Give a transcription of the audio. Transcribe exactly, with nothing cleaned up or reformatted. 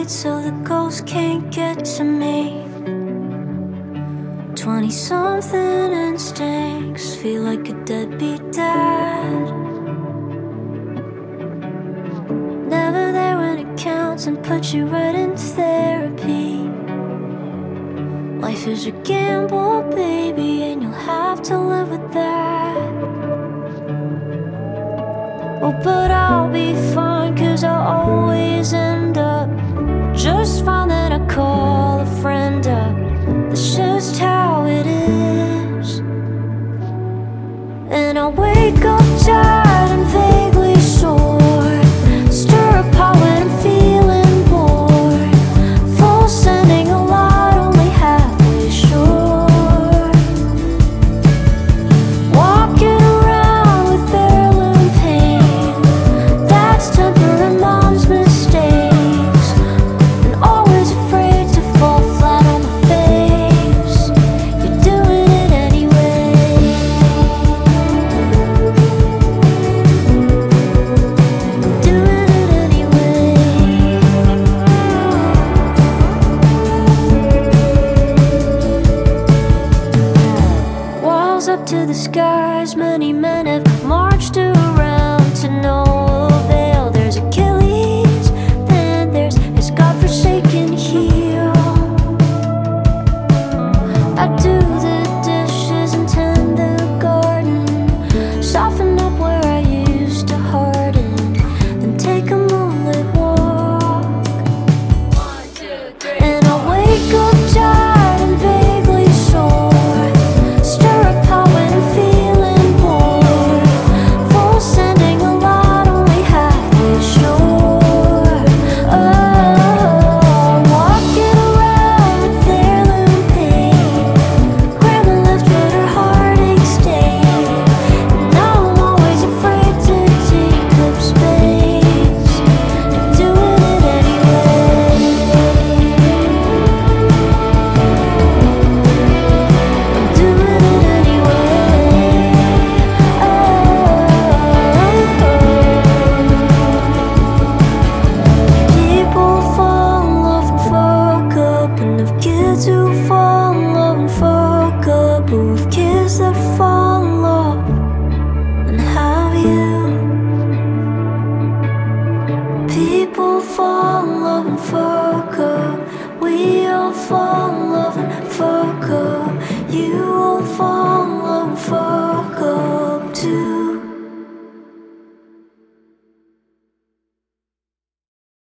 it so the ghost can't get to me. Twenty-something instincts feel like a deadbeat dad. Never there when it counts and put you right in therapy. Life is a gamble, baby, and you'll have to live with that. Oh, but I'll be fine, cause I'll always end up just fine. Then I call a friend up. That's just how it is. And I wake up